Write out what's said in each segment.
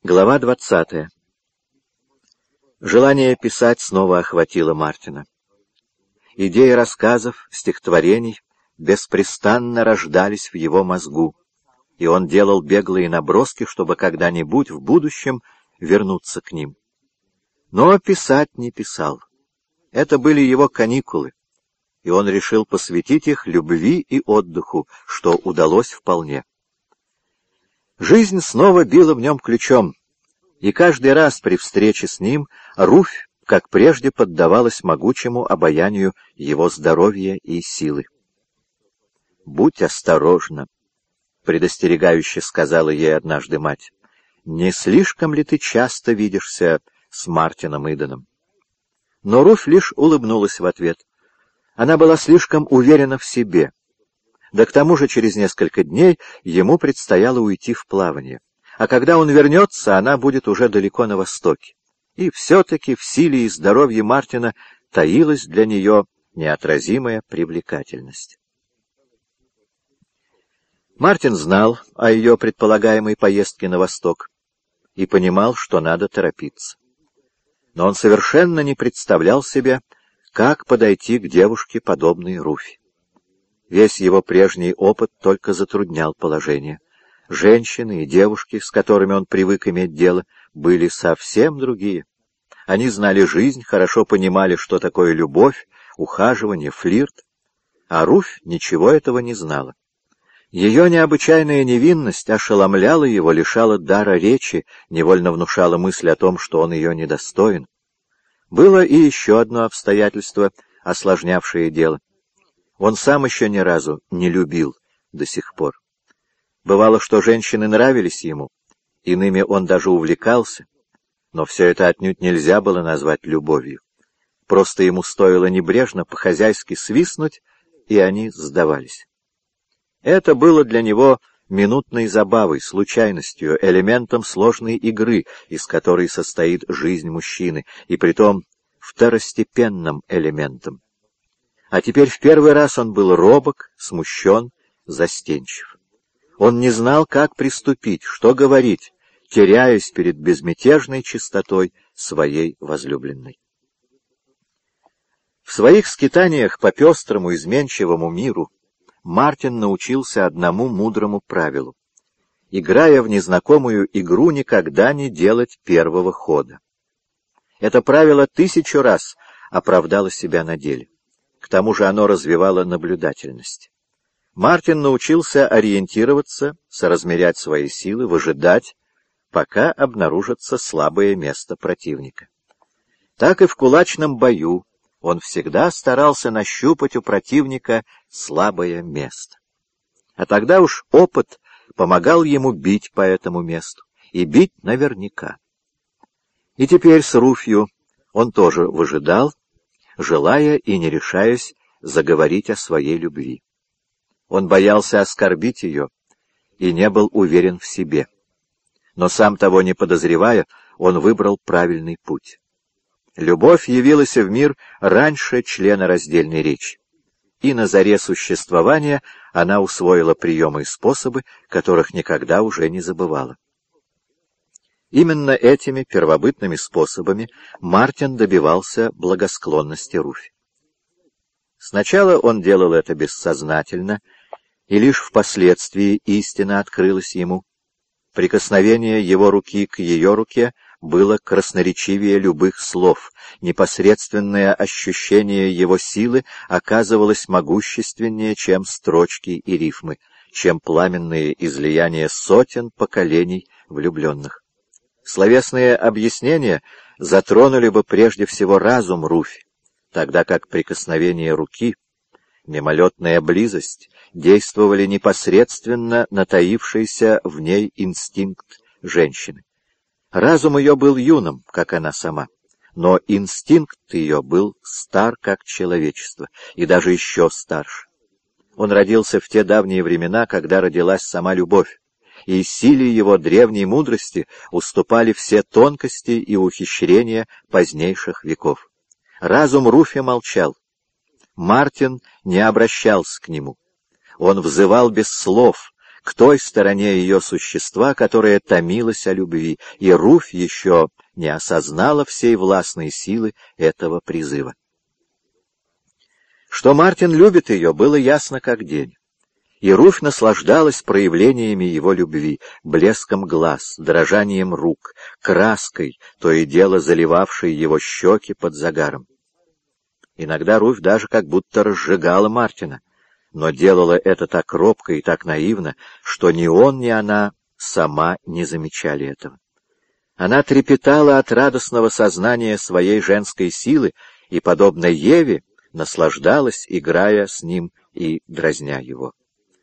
Глава 20. Желание писать снова охватило Мартина. Идеи рассказов, стихотворений беспрестанно рождались в его мозгу, и он делал беглые наброски, чтобы когда-нибудь в будущем вернуться к ним. Но писать не писал. Это были его каникулы, и он решил посвятить их любви и отдыху, что удалось вполне. Жизнь снова била в нем ключом, и каждый раз при встрече с ним Руфь, как прежде, поддавалась могучему обаянию его здоровья и силы. «Будь осторожна», — предостерегающе сказала ей однажды мать. «Не слишком ли ты часто видишься с Мартином Иденом?» Но Руфь лишь улыбнулась в ответ. Она была слишком уверена в себе. Да к тому же через несколько дней ему предстояло уйти в плавание. А когда он вернется, она будет уже далеко на востоке. И все-таки в силе и здоровье Мартина таилась для нее неотразимая привлекательность. Мартин знал о ее предполагаемой поездке на восток и понимал, что надо торопиться. Но он совершенно не представлял себе, как подойти к девушке, подобной Руфи. Весь его прежний опыт только затруднял положение. Женщины и девушки, с которыми он привык иметь дело, были совсем другие. Они знали жизнь, хорошо понимали, что такое любовь, ухаживание, флирт. А Руфь ничего этого не знала. Ее необычайная невинность ошеломляла его, лишала дара речи, невольно внушала мысль о том, что он ее недостоин. Было и еще одно обстоятельство, осложнявшее дело. Он сам еще ни разу не любил до сих пор. Бывало, что женщины нравились ему, иными он даже увлекался, но все это отнюдь нельзя было назвать любовью. Просто ему стоило небрежно по-хозяйски свистнуть, и они сдавались. Это было для него минутной забавой, случайностью, элементом сложной игры, из которой состоит жизнь мужчины, и притом второстепенным элементом. А теперь в первый раз он был робок, смущен, застенчив. Он не знал, как приступить, что говорить, теряясь перед безмятежной чистотой своей возлюбленной. В своих скитаниях по пестрому изменчивому миру Мартин научился одному мудрому правилу: играя в незнакомую игру, никогда не делать первого хода. Это правило 1000 раз оправдало себя на деле. К тому же оно развивало наблюдательность. Мартин научился ориентироваться, соразмерять свои силы, выжидать, пока обнаружится слабое место противника. Так и в кулачном бою он всегда старался нащупать у противника слабое место. А тогда уж опыт помогал ему бить по этому месту, и бить наверняка. И теперь с Руфью он тоже выжидал, желая и не решаясь заговорить о своей любви. Он боялся оскорбить ее и не был уверен в себе. Но сам того не подозревая, он выбрал правильный путь. Любовь явилась в мир раньше членораздельной речи, и на заре существования она усвоила приемы и способы, которых никогда уже не забывала. Именно этими первобытными способами Мартин добивался благосклонности Руфи. Сначала он делал это бессознательно, и лишь впоследствии истина открылась ему. Прикосновение его руки к ее руке было красноречивее любых слов, непосредственное ощущение его силы оказывалось могущественнее, чем строчки и рифмы, чем пламенные излияния сотен поколений влюбленных. Словесные объяснения затронули бы прежде всего разум Руфи, тогда как прикосновение руки, мимолетная близость действовали непосредственно на таившийся в ней инстинкт женщины. Разум ее был юным, как она сама, но инстинкт ее был стар, как человечество, и даже еще старше. Он родился в те давние времена, когда родилась сама любовь, и силе его древней мудрости уступали все тонкости и ухищрения позднейших веков. Разум Руфи молчал. Мартин не обращался к нему. Он взывал без слов, к той стороне ее существа, которая томилась о любви, и Руфь еще не осознала всей властной силы этого призыва. Что Мартин любит ее, было ясно как день. И Руфь наслаждалась проявлениями его любви, блеском глаз, дрожанием рук, краской, то и дело заливавшей его щеки под загаром. Иногда Руфь даже как будто разжигала Мартина, но делала это так робко и так наивно, что ни он, ни она сама не замечали этого. Она трепетала от радостного сознания своей женской силы и, подобно Еве, наслаждалась, играя с ним и дразня его.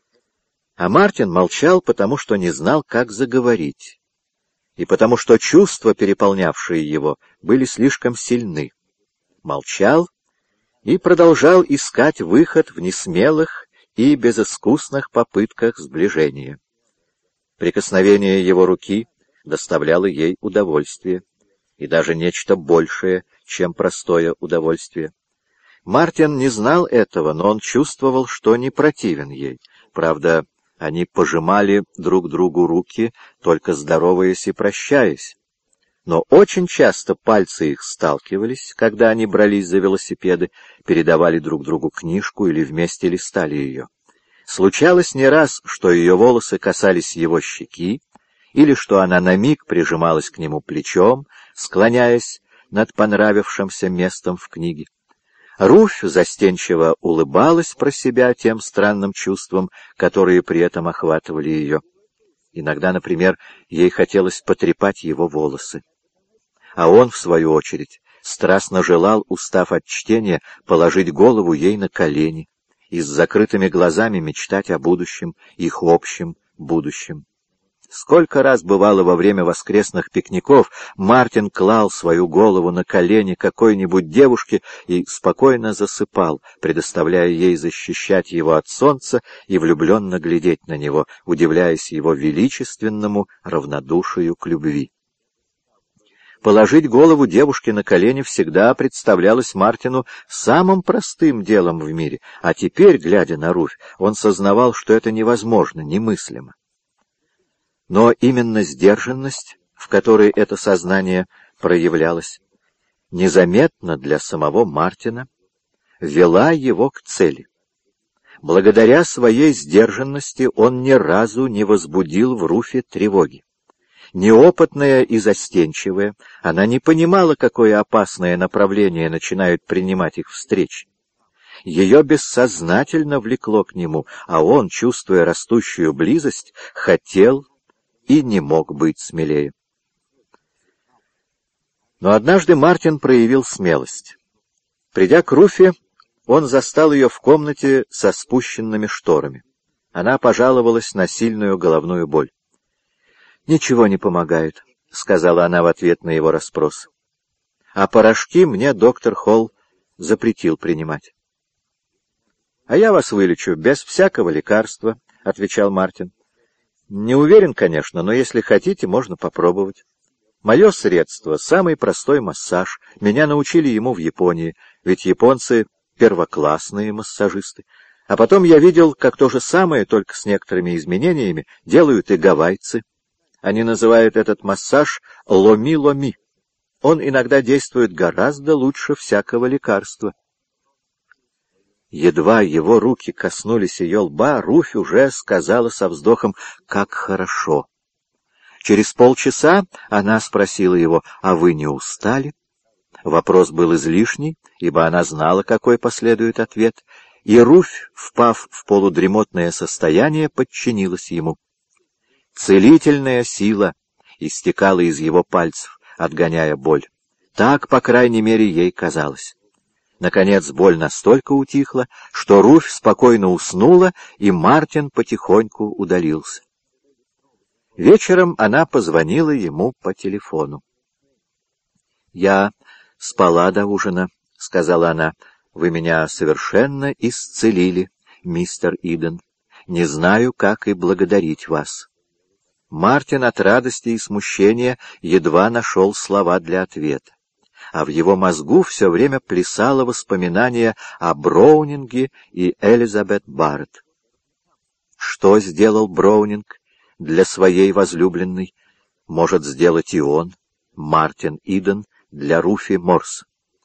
А Мартин молчал, потому что не знал, как заговорить, и потому что чувства, переполнявшие его, были слишком сильны. Молчал и продолжал искать выход в несмелых и безыскусных попытках сближения. Прикосновение его руки доставляло ей удовольствие, и даже нечто большее, чем простое удовольствие. Мартин не знал этого, но он чувствовал, что не противен ей. Правда, они пожимали друг другу руки, только здороваясь и прощаясь. Но очень часто пальцы их сталкивались, когда они брались за велосипеды, передавали друг другу книжку или вместе листали ее. Случалось не раз, что ее волосы касались его щеки, или что она на миг прижималась к нему плечом, склоняясь над понравившимся местом в книге. Руфь застенчиво улыбалась про себя тем странным чувствам, которые при этом охватывали ее. Иногда, например, ей хотелось потрепать его волосы. А он, в свою очередь, страстно желал, устав от чтения, положить голову ей на колени и с закрытыми глазами мечтать о будущем, их общем будущем. Сколько раз бывало во время воскресных пикников, Мартин клал свою голову на колени какой-нибудь девушки и спокойно засыпал, предоставляя ей защищать его от солнца и влюбленно глядеть на него, удивляясь его величественному равнодушию к любви. Положить голову девушке на колени всегда представлялось Мартину самым простым делом в мире, а теперь, глядя на Руфь, он сознавал, что это невозможно, немыслимо. Но именно сдержанность, в которой это сознание проявлялось, незаметно для самого Мартина, вела его к цели. Благодаря своей сдержанности он ни разу не возбудил в Руфе тревоги. Неопытная и застенчивая, она не понимала, какое опасное направление начинают принимать их встречи. Ее бессознательно влекло к нему, а он, чувствуя растущую близость, хотел и не мог быть смелее. Но однажды Мартин проявил смелость. Придя к Руфе, он застал ее в комнате со спущенными шторами. Она пожаловалась на сильную головную боль. «Ничего не помогает», — сказала она в ответ на его расспрос. «А порошки мне доктор Холл запретил принимать». «А я вас вылечу без всякого лекарства», — отвечал Мартин. «Не уверен, конечно, но если хотите, можно попробовать. Мое средство — самый простой массаж. Меня научили ему в Японии, ведь японцы — первоклассные массажисты. А потом я видел, как то же самое, только с некоторыми изменениями, делают и гавайцы. Они называют этот массаж ломи-ломи. Он иногда действует гораздо лучше всякого лекарства». Едва его руки коснулись ее лба, Руфь уже сказала со вздохом: «Как хорошо!» Через полчаса она спросила его: «А вы не устали?» Вопрос был излишний, ибо она знала, какой последует ответ, и Руфь, впав в полудремотное состояние, подчинилась ему. Целительная сила истекала из его пальцев, отгоняя боль. Так, по крайней мере, ей казалось. Наконец боль настолько утихла, что Руфь спокойно уснула, и Мартин потихоньку удалился. Вечером она позвонила ему по телефону. «Я спала до ужина», — сказала она. «Вы меня совершенно исцелили, мистер Иден. Не знаю, как и благодарить вас». Мартин от радости и смущения едва нашел слова для ответа, а в его мозгу все время плясало воспоминание о Броунинге и Элизабет Барретт. Что сделал Броунинг для своей возлюбленной, может сделать и он, Мартин Иден, для Руфи Морс.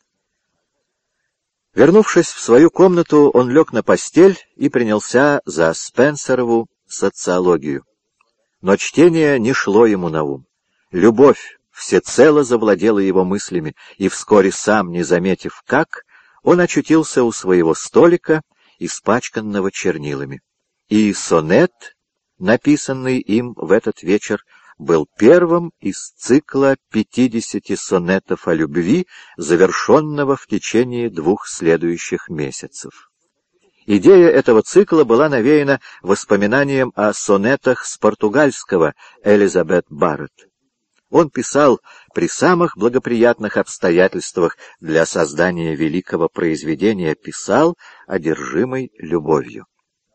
Вернувшись в свою комнату, он лег на постель и принялся за Спенсерову социологию. Но чтение не шло ему на ум. Любовь всецело завладела его мыслями, и вскоре, сам не заметив как, он очутился у своего столика, испачканного чернилами. И сонет, написанный им в этот вечер, был первым из цикла 50 сонетов о любви, завершенного в течение 2 следующих месяцев. Идея этого цикла была навеяна воспоминанием о сонетах с португальского Элизабет Барретт. Он писал при самых благоприятных обстоятельствах для создания великого произведения, писал одержимой любовью.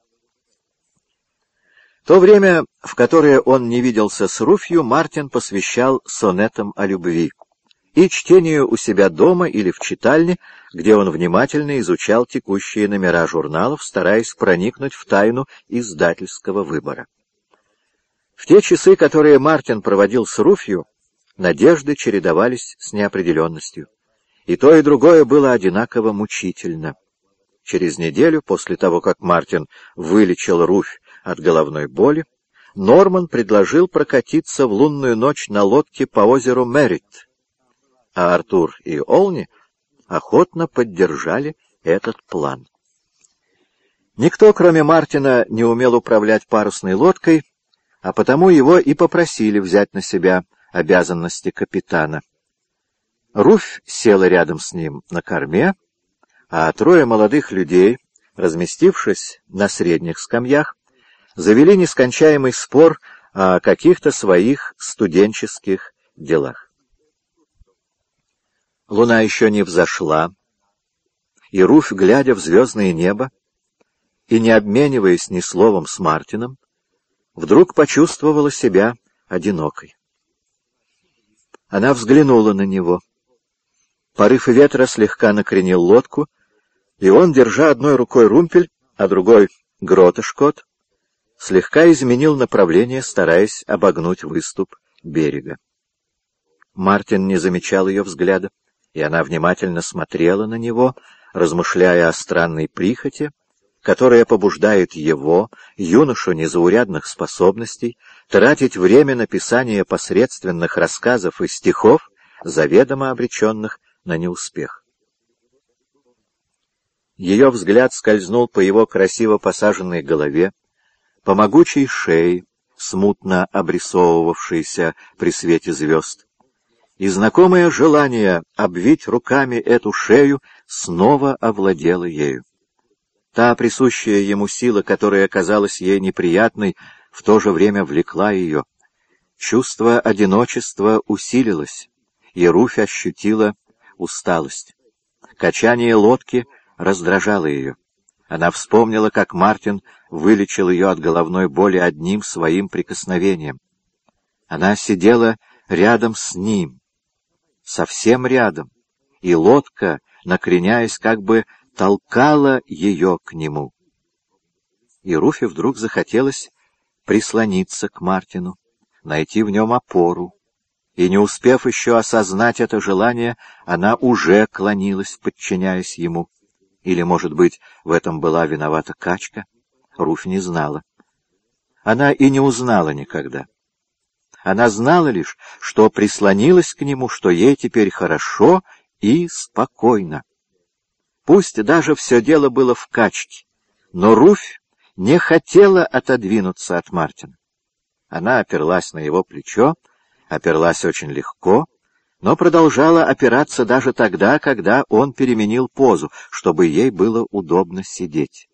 То время, в которое он не виделся с Руфью, Мартин посвящал сонетам о любви и чтению у себя дома или в читальне, где он внимательно изучал текущие номера журналов, стараясь проникнуть в тайну издательского выбора. В те часы, которые Мартин проводил с Руфью, надежды чередовались с неопределенностью, и то и другое было одинаково мучительно. Через неделю, после того, как Мартин вылечил Руфь от головной боли, Норман предложил прокатиться в лунную ночь на лодке по озеру Мерритт, а Артур и Олни охотно поддержали этот план. Никто, кроме Мартина, не умел управлять парусной лодкой, а потому его и попросили взять на себя обязанности капитана. Руфь села рядом с ним на корме, а 3 молодых людей, разместившись на средних скамьях, завели нескончаемый спор о каких-то своих студенческих делах. Луна еще не взошла, и Руфь, глядя в звездное небо и не обмениваясь ни словом с Мартином, вдруг почувствовала себя одинокой. Она взглянула на него. Порыв ветра слегка накренил лодку, и он, держа одной рукой румпель, а другой — гротошкот, слегка изменил направление, стараясь обогнуть выступ берега. Мартин не замечал ее взгляда, и она внимательно смотрела на него, размышляя о странной прихоти, которая побуждает его, юношу незаурядных способностей, тратить время на писание посредственных рассказов и стихов, заведомо обреченных на неуспех. Ее взгляд скользнул по его красиво посаженной голове, по могучей шее, смутно обрисовывавшейся при свете звезд, и знакомое желание обвить руками эту шею снова овладело ею. Та присущая ему сила, которая казалась ей неприятной, в то же время влекла ее. Чувство одиночества усилилось, и Руфь ощутила усталость. Качание лодки раздражало ее. Она вспомнила, как Мартин вылечил ее от головной боли одним своим прикосновением. Она сидела рядом с ним, совсем рядом, и лодка, накреняясь, как бы толкала ее к нему. И Руфи вдруг захотелось прислониться к Мартину, найти в нем опору, и, не успев еще осознать это желание, она уже клонилась, подчиняясь ему. Или, может быть, в этом была виновата качка? Руфь не знала. Она и не узнала никогда. Она знала лишь, что прислонилась к нему, что ей теперь хорошо и спокойно. Пусть даже все дело было в качке, но Руфь не хотела отодвинуться от Мартина. Она оперлась на его плечо, оперлась очень легко, но продолжала опираться даже тогда, когда он переменил позу, чтобы ей было удобно сидеть.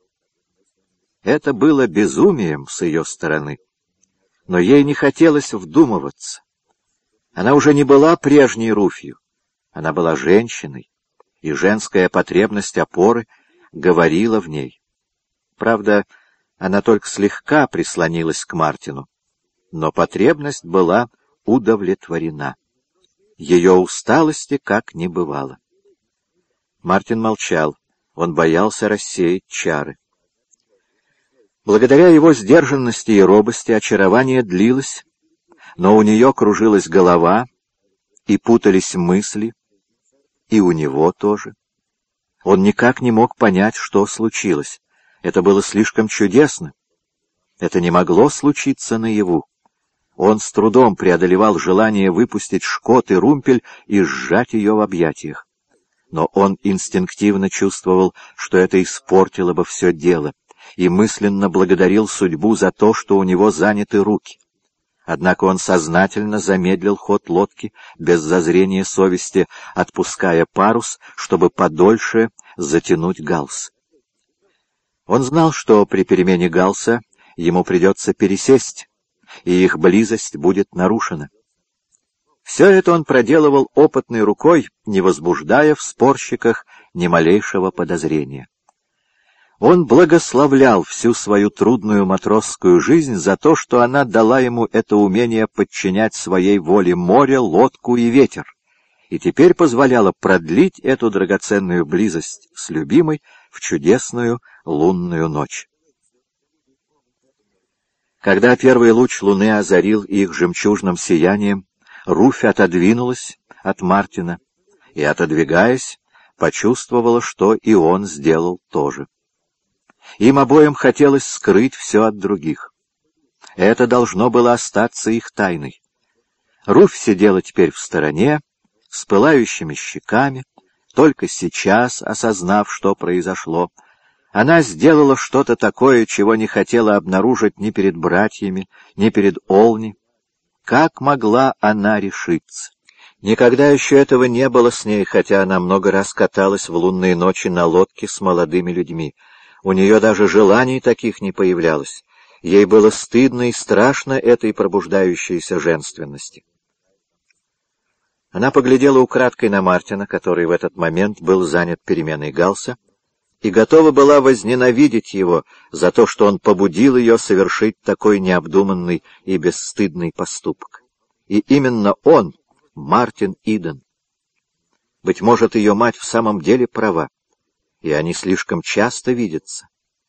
Это было безумием с ее стороны, но ей не хотелось вдумываться. Она уже не была прежней Руфью, она была женщиной, и женская потребность опоры говорила в ней. Правда, она только слегка прислонилась к Мартину, но потребность была удовлетворена. Ее усталости как не бывало. Мартин молчал, он боялся рассеять чары. Благодаря его сдержанности и робости очарование длилось, но у нее кружилась голова, и путались мысли, и у него тоже. Он никак не мог понять, что случилось. Это было слишком чудесно. Это не могло случиться наяву. Он с трудом преодолевал желание выпустить шкот и румпель и сжать ее в объятиях. Но он инстинктивно чувствовал, что это испортило бы все дело, и мысленно благодарил судьбу за то, что у него заняты руки. Однако он сознательно замедлил ход лодки, без зазрения совести, отпуская парус, чтобы подольше затянуть галс. Он знал, что при перемене галса ему придется пересесть, и их близость будет нарушена. Все это он проделывал опытной рукой, не возбуждая в спорщиках ни малейшего подозрения. Он благословлял всю свою трудную матросскую жизнь за то, что она дала ему это умение подчинять своей воле море, лодку и ветер, и теперь позволяла продлить эту драгоценную близость с любимой в чудесную лунную ночь. Когда первый луч луны озарил их жемчужным сиянием, Руфь отодвинулась от Мартина и, отодвигаясь, почувствовала, что и он сделал то же. Им обоим хотелось скрыть все от других. Это должно было остаться их тайной. Руфь сидела теперь в стороне, с пылающими щеками, только сейчас осознав, что произошло. Она сделала что-то такое, чего не хотела обнаружить ни перед братьями, ни перед Олни. Как могла она решиться? Никогда еще этого не было с ней, хотя она много раз каталась в лунные ночи на лодке с молодыми людьми. У нее даже желаний таких не появлялось. Ей было стыдно и страшно этой пробуждающейся женственности. Она поглядела украдкой на Мартина, который в этот момент был занят переменой галса, и готова была возненавидеть его за то, что он побудил ее совершить такой необдуманный и бесстыдный поступок. И именно он, Мартин Иден. Быть может, ее мать в самом деле права, и они слишком часто видятся.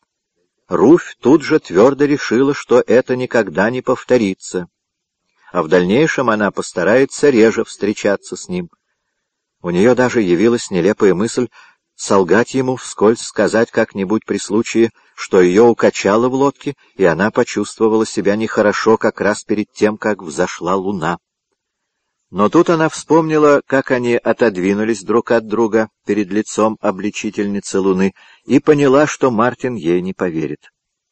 Руфь тут же твердо решила, что это никогда не повторится, а в дальнейшем она постарается реже встречаться с ним. У нее даже явилась нелепая мысль солгать ему, вскользь сказать как-нибудь при случае, что ее укачало в лодке, и она почувствовала себя нехорошо как раз перед тем, как взошла луна. Но тут она вспомнила, как они отодвинулись друг от друга перед лицом обличительницы луны, и поняла, что Мартин ей не поверит.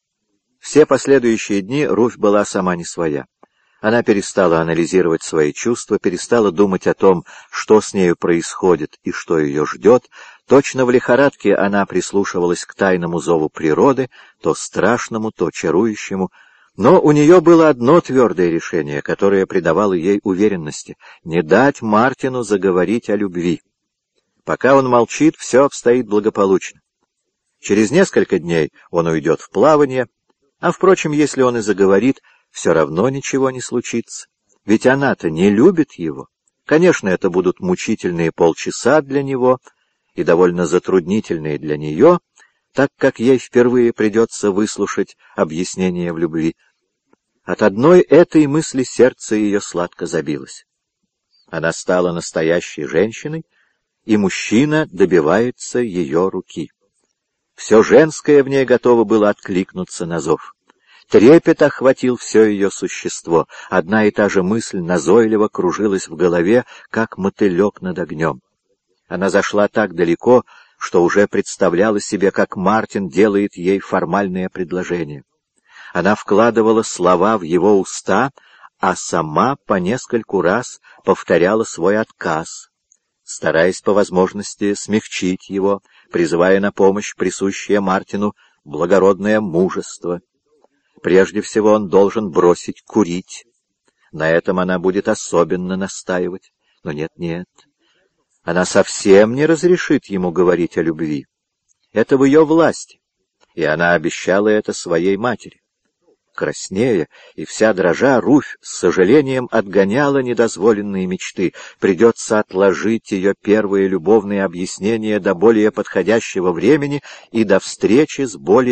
Все последующие дни Руфь была сама не своя. Она перестала анализировать свои чувства, перестала думать о том, что с нею происходит и что ее ждет. Точно в лихорадке она прислушивалась к тайному зову природы, то страшному, то чарующему. Но у нее было одно твердое решение, которое придавало ей уверенности — не дать Мартину заговорить о любви. Пока он молчит, все обстоит благополучно. Через несколько дней он уйдет в плавание, а, впрочем, если он и заговорит, все равно ничего не случится. Ведь она-то не любит его. Конечно, это будут мучительные полчаса для него и довольно затруднительные для нее, так как ей впервые придется выслушать объяснение в любви. От одной этой мысли сердце ее сладко забилось. Она стала настоящей женщиной, и мужчина добивается ее руки. Все женское в ней готово было откликнуться на зов. Трепет охватил все ее существо. Одна и та же мысль назойливо кружилась в голове, как мотылек над огнем. Она зашла так далеко, что уже представляла себе, как Мартин делает ей формальное предложение. Она вкладывала слова в его уста, а сама по нескольку раз повторяла свой отказ, стараясь по возможности смягчить его, призывая на помощь присущее Мартину благородное мужество. Прежде всего он должен бросить курить. На этом она будет особенно настаивать. Но нет. Она совсем не разрешит ему говорить о любви. Это в ее власти, и она обещала это своей матери. Краснея и вся дрожа, Руфь с сожалением отгоняла недозволенные мечты. Придется отложить ее первые любовные объяснения до более подходящего времени и до встречи с более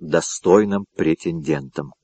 достойным претендентом.